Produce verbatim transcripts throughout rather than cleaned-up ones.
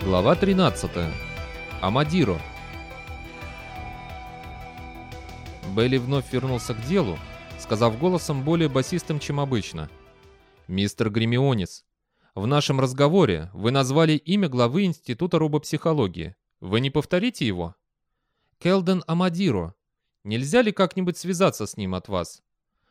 Глава тринадцатая. Амадиро. Бейли вновь вернулся к делу, сказав голосом более басистым, чем обычно. «Мистер Гримионис, в нашем разговоре вы назвали имя главы Института робопсихологии. Вы не повторите его?» «Келден Амадиро. Нельзя ли как-нибудь связаться с ним от вас?»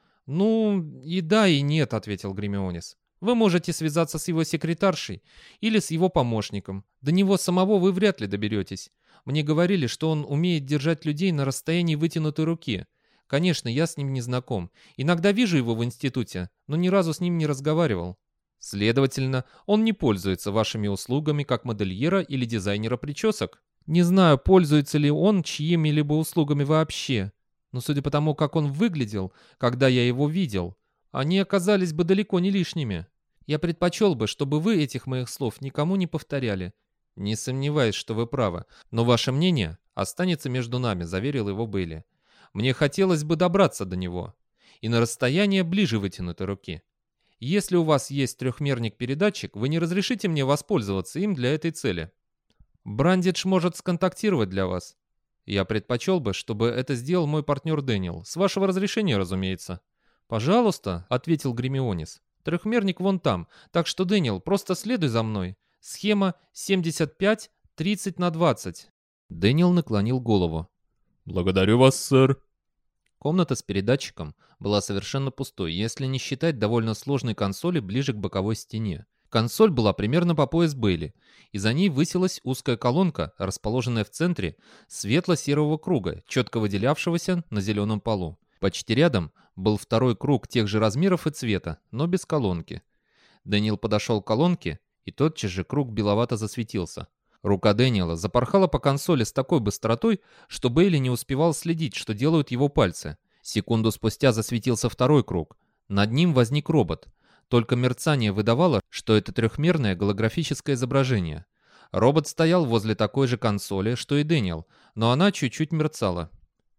«Ну, и да, и нет», — ответил Гримионис. «Вы можете связаться с его секретаршей или с его помощником. До него самого вы вряд ли доберетесь. Мне говорили, что он умеет держать людей на расстоянии вытянутой руки. Конечно, я с ним не знаком. Иногда вижу его в институте, но ни разу с ним не разговаривал. Следовательно, он не пользуется вашими услугами как модельера или дизайнера причесок. Не знаю, пользуется ли он чьими-либо услугами вообще. Но судя по тому, как он выглядел, когда я его видел, они оказались бы далеко не лишними. Я предпочел бы, чтобы вы этих моих слов никому не повторяли. Не сомневаюсь, что вы правы, но ваше мнение останется между нами», — заверил его Бейли. «Мне хотелось бы добраться до него. И на расстояние ближе вытянутой руки. Если у вас есть трехмерник-передатчик, вы не разрешите мне воспользоваться им для этой цели. Брандидж может сконтактировать для вас. Я предпочел бы, чтобы это сделал мой партнер Дэниел. С вашего разрешения, разумеется». «Пожалуйста», — ответил Гримионис. «Трехмерник вон там, так что, Дэниел, просто следуй за мной. Схема семьдесят пять тридцать на двадцать». Дэниел наклонил голову. «Благодарю вас, сэр». Комната с передатчиком была совершенно пустой, если не считать довольно сложной консоли ближе к боковой стене. Консоль была примерно по пояс Бейли, и за ней высилась узкая колонка, расположенная в центре светло-серого круга, четко выделявшегося на зеленом полу. Почти рядом был второй круг тех же размеров и цвета, но без колонки. Дэниел подошел к колонке, и тотчас же круг беловато засветился. Рука Дэниела запорхала по консоли с такой быстротой, что Бейли не успевал следить, что делают его пальцы. Секунду спустя засветился второй круг. Над ним возник робот. Только мерцание выдавало, что это трехмерное голографическое изображение. Робот стоял возле такой же консоли, что и Дэниел, но она чуть-чуть мерцала.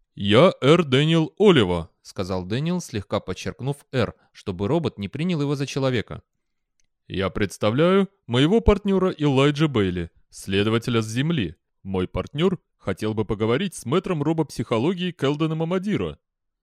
«Я Эр Дэниел Олива», — сказал Дэниел, слегка подчеркнув «Р», чтобы робот не принял его за человека. «Я представляю моего партнера Элайджа Бейли, следователя с Земли. Мой партнер хотел бы поговорить с мэтром робопсихологии Келденом Амадиро».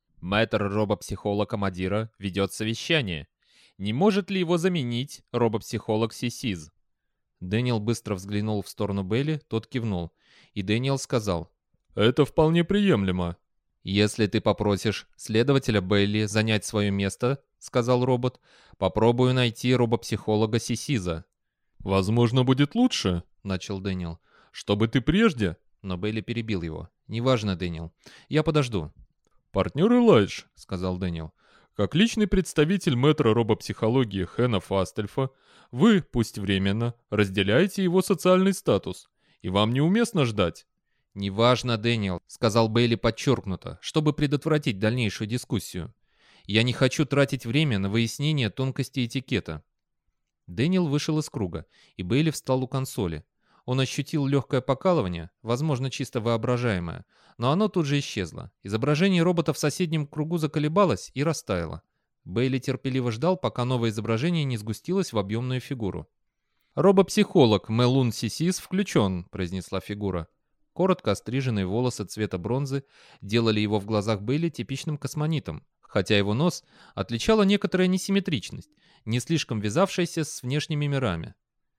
«Мэтр робопсихолог Амадиро ведет совещание. Не может ли его заменить робопсихолог Сисиз?» Дэниел быстро взглянул в сторону Бейли, тот кивнул. И Дэниел сказал: «Это вполне приемлемо». «Если ты попросишь следователя Бейли занять свое место, — сказал робот, — попробую найти робопсихолога Сисиза». «Возможно, будет лучше, — начал Дэниел, — чтобы ты прежде...» Но Бейли перебил его. «Неважно, Дэниел. Я подожду». «Партнер Элайдж, — сказал Дэниел, — как личный представитель мэтра робопсихологии Хэна Фастельфа, вы, пусть временно, разделяете его социальный статус, и вам неуместно ждать». «Неважно, Дэниел», — сказал Бейли подчеркнуто, чтобы предотвратить дальнейшую дискуссию. «Я не хочу тратить время на выяснение тонкостей этикета». Дэниел вышел из круга, и Бейли встал у консоли. Он ощутил легкое покалывание, возможно, чисто воображаемое, но оно тут же исчезло. Изображение робота в соседнем кругу заколебалось и растаяло. Бейли терпеливо ждал, пока новое изображение не сгустилось в объемную фигуру. «Робопсихолог Мелун Сисис включен», — произнесла фигура. Коротко остриженные волосы цвета бронзы делали его в глазах Бейли типичным космонитом, хотя его нос отличала некоторая несимметричность, не слишком вязавшаяся с внешними мирами.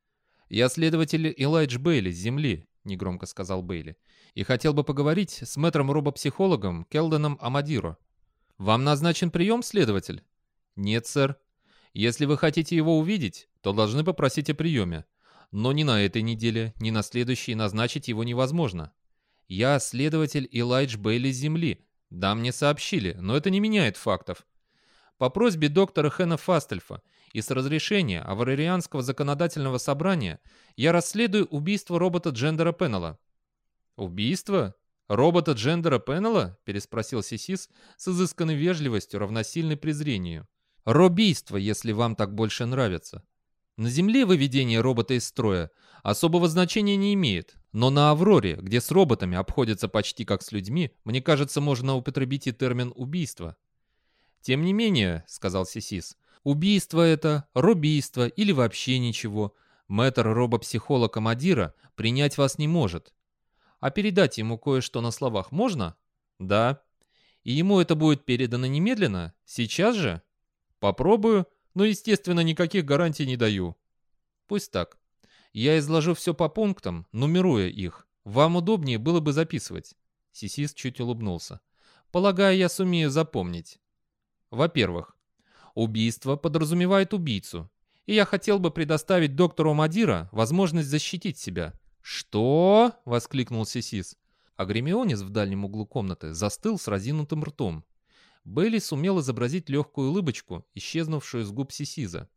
«Я следователь Элайдж Бейли с Земли», — негромко сказал Бейли, «и хотел бы поговорить с мэтром-робопсихологом Келденом Амадиро». «Вам назначен прием, следователь?» «Нет, сэр. Если вы хотите его увидеть, то должны попросить о приеме. Но ни на этой неделе, ни на следующей назначить его невозможно. Я следователь Элайдж Бейли с Земли. Да, мне сообщили, но это не меняет фактов. По просьбе доктора Хэна Фастельфа и с разрешения Аврарианского законодательного собрания я расследую убийство робота Джендера Пеннелла». «Убийство? Робота Джендера Пеннелла?» — переспросил Сисис с изысканной вежливостью, равносильной презрению. «Робийство, если вам так больше нравится. На Земле выведение робота из строя особого значения не имеет, но на Авроре, где с роботами обходятся почти как с людьми, мне кажется, можно употребить и термин «убийство». «Тем не менее, — сказал Сисис, — убийство это, робийство или вообще ничего. Мэтр-робопсихолог Амадира принять вас не может. А передать ему кое-что на словах можно? Да. И ему это будет передано немедленно? Сейчас же? Попробую, но, естественно, никаких гарантий не даю. Пусть так. Я изложу все по пунктам, нумеруя их. Вам удобнее было бы записывать. Сисис чуть улыбнулся. Полагаю, я сумею запомнить. Во-первых, убийство подразумевает убийцу. И я хотел бы предоставить доктору Мадира возможность защитить себя. «Что?» — воскликнул Сисис. А Гермионес в дальнем углу комнаты застыл с разинутым ртом. Бейли сумел изобразить легкую улыбочку, исчезнувшую с губ Сисиза.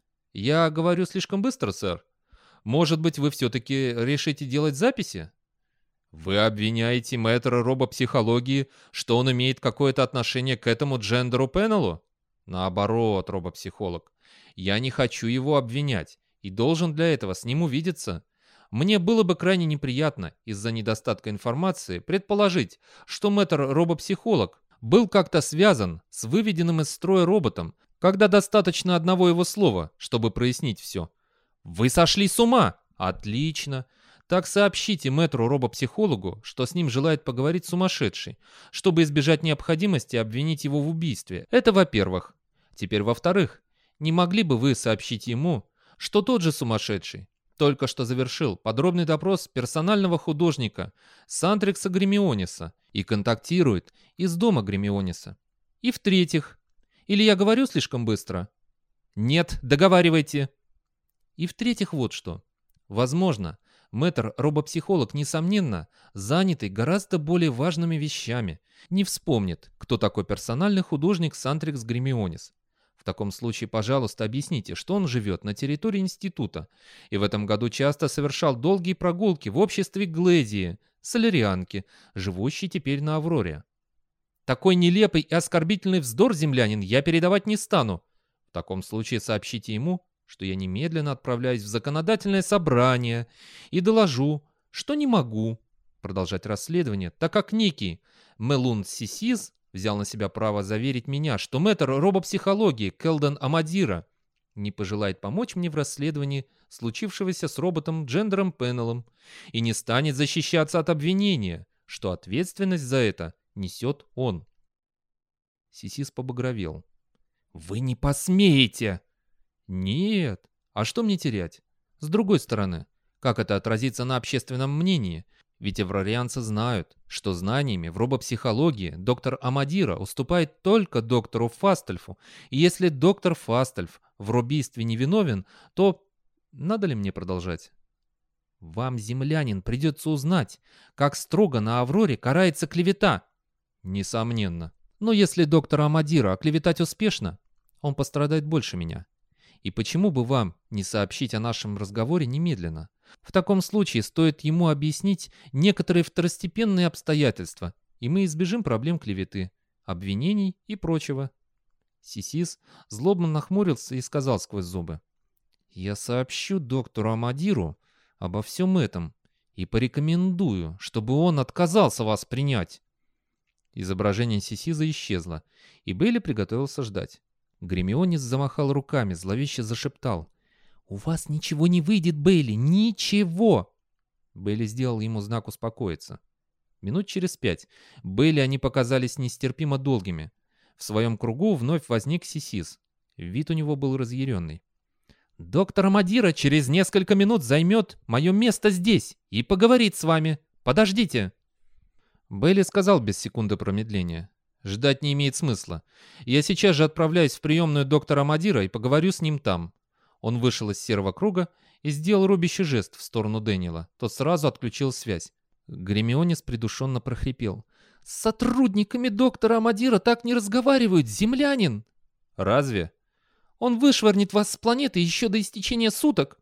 «Я говорю слишком быстро, сэр. Может быть, вы все-таки решите делать записи?» «Вы обвиняете мэтра робопсихологии, что он имеет какое-то отношение к этому джендеру-пенелу?» «Наоборот, робопсихолог. Я не хочу его обвинять и должен для этого с ним увидеться. Мне было бы крайне неприятно из-за недостатка информации предположить, что мэтр-робопсихолог был как-то связан с выведенным из строя роботом, когда достаточно одного его слова, чтобы прояснить все. Вы сошли с ума? Отлично. Так сообщите мэтру-робопсихологу, что с ним желает поговорить сумасшедший, чтобы избежать необходимости обвинить его в убийстве. Это во-первых. Теперь во-вторых, не могли бы вы сообщить ему, что тот же сумасшедший только что завершил подробный допрос персонального художника Сантрикса Гермионеса и контактирует из дома Гермионеса? И в-третьих, или я говорю слишком быстро? Нет, договаривайте. И в-третьих, вот что. Возможно, мэтр-робопсихолог, несомненно, занятый гораздо более важными вещами, не вспомнит, кто такой персональный художник Сантрикс Гермионес. В таком случае, пожалуйста, объясните, что он живет на территории института и в этом году часто совершал долгие прогулки в обществе Гледии, солярианки, живущей теперь на Авроре. Такой нелепый и оскорбительный вздор, землянин, я передавать не стану. В таком случае сообщите ему, что я немедленно отправляюсь в законодательное собрание и доложу, что не могу продолжать расследование, так как некий Мелун Сисис взял на себя право заверить меня, что мэтр робопсихологии Келден Амадира не пожелает помочь мне в расследовании случившегося с роботом Джендером Пенелом и не станет защищаться от обвинения, что ответственность за это несет он. Сисис побагровел. «Вы не посмеете!» «Нет. А что мне терять? С другой стороны, как это отразится на общественном мнении? Ведь аврарианцы знают, что знаниями в робопсихологии доктор Амадира уступает только доктору Фастельфу, и если доктор Фастельф в робийстве невиновен, то... Надо ли мне продолжать? Вам, землянин, придется узнать, как строго на Авроре карается клевета. Несомненно. Но если доктора Амадира оклеветать успешно, он пострадает больше меня. И почему бы вам не сообщить о нашем разговоре немедленно? В таком случае стоит ему объяснить некоторые второстепенные обстоятельства, и мы избежим проблем клеветы, обвинений и прочего. Сисис злобно нахмурился и сказал сквозь зубы. «Я сообщу доктору Амадиру обо всем этом и порекомендую, чтобы он отказался вас принять». Изображение Сисиза исчезло, и Бейли приготовился ждать. Гермионес замахал руками, зловеще зашептал. «У вас ничего не выйдет, Бейли, ничего!» Бейли сделал ему знак успокоиться. Минут через пять Бейли они показались нестерпимо долгими. В своем кругу вновь возник Сисис. Вид у него был разъяренный. «Доктор Амадира через несколько минут займет мое место здесь и поговорит с вами. Подождите!» Бейли сказал без секунды промедления. «Ждать не имеет смысла. Я сейчас же отправляюсь в приемную доктора Амадира и поговорю с ним там». Он вышел из серого круга и сделал рубящий жест в сторону Дэниела. Тот сразу отключил связь. Гермионес придушенно прохрипел. «С сотрудниками доктора Амадира так не разговаривают, землянин!» «Разве? Он вышвырнет вас с планеты еще до истечения суток!»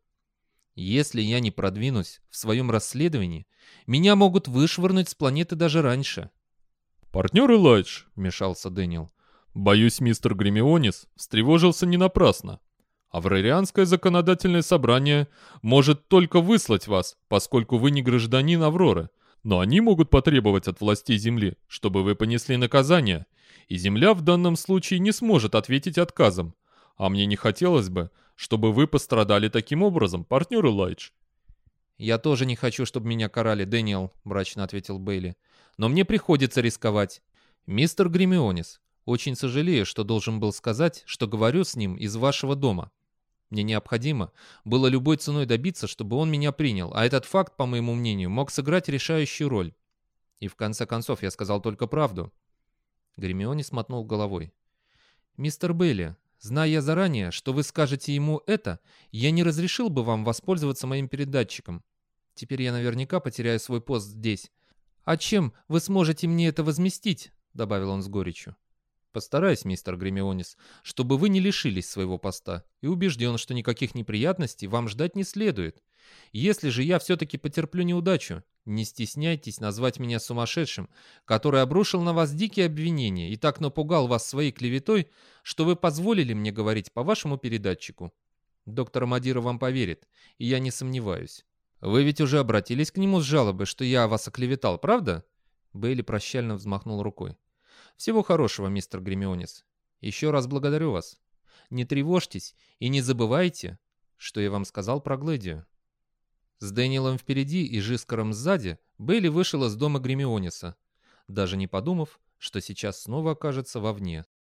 «Если я не продвинусь в своем расследовании, меня могут вышвырнуть с планеты даже раньше». «Партнер Элайдж», — вмешался Дэниел. «Боюсь, мистер Гермионес встревожился не напрасно. Аврарианское законодательное собрание может только выслать вас, поскольку вы не гражданин Авроры, но они могут потребовать от властей Земли, чтобы вы понесли наказание, и Земля в данном случае не сможет ответить отказом. А мне не хотелось бы, чтобы вы пострадали таким образом, партнер Элайдж». «Я тоже не хочу, чтобы меня карали, Дэниел», — мрачно ответил Бейли. «Но мне приходится рисковать. Мистер Гримионис, очень сожалею, что должен был сказать, что говорю с ним из вашего дома. Мне необходимо было любой ценой добиться, чтобы он меня принял, а этот факт, по моему мнению, мог сыграть решающую роль. И в конце концов я сказал только правду». Гримионис мотнул головой. «Мистер Бейли, зная я заранее, что вы скажете ему это, я не разрешил бы вам воспользоваться моим передатчиком. Теперь я наверняка потеряю свой пост здесь. А чем вы сможете мне это возместить?» — добавил он с горечью. «Постараюсь, мистер Гримионис, чтобы вы не лишились своего поста, и убежден, что никаких неприятностей вам ждать не следует. Если же я все-таки потерплю неудачу, не стесняйтесь назвать меня сумасшедшим, который обрушил на вас дикие обвинения и так напугал вас своей клеветой, что вы позволили мне говорить по вашему передатчику. Доктор Мадира вам поверит, и я не сомневаюсь. Вы ведь уже обратились к нему с жалобой, что я вас оклеветал, правда?» Бейли прощально взмахнул рукой. «Всего хорошего, мистер Гримионис. Еще раз благодарю вас. Не тревожьтесь и не забывайте, что я вам сказал про Глэдию». С Дэниелом впереди и Жискаром сзади Бейли вышел из дома Гримиониса, даже не подумав, что сейчас снова окажется вовне.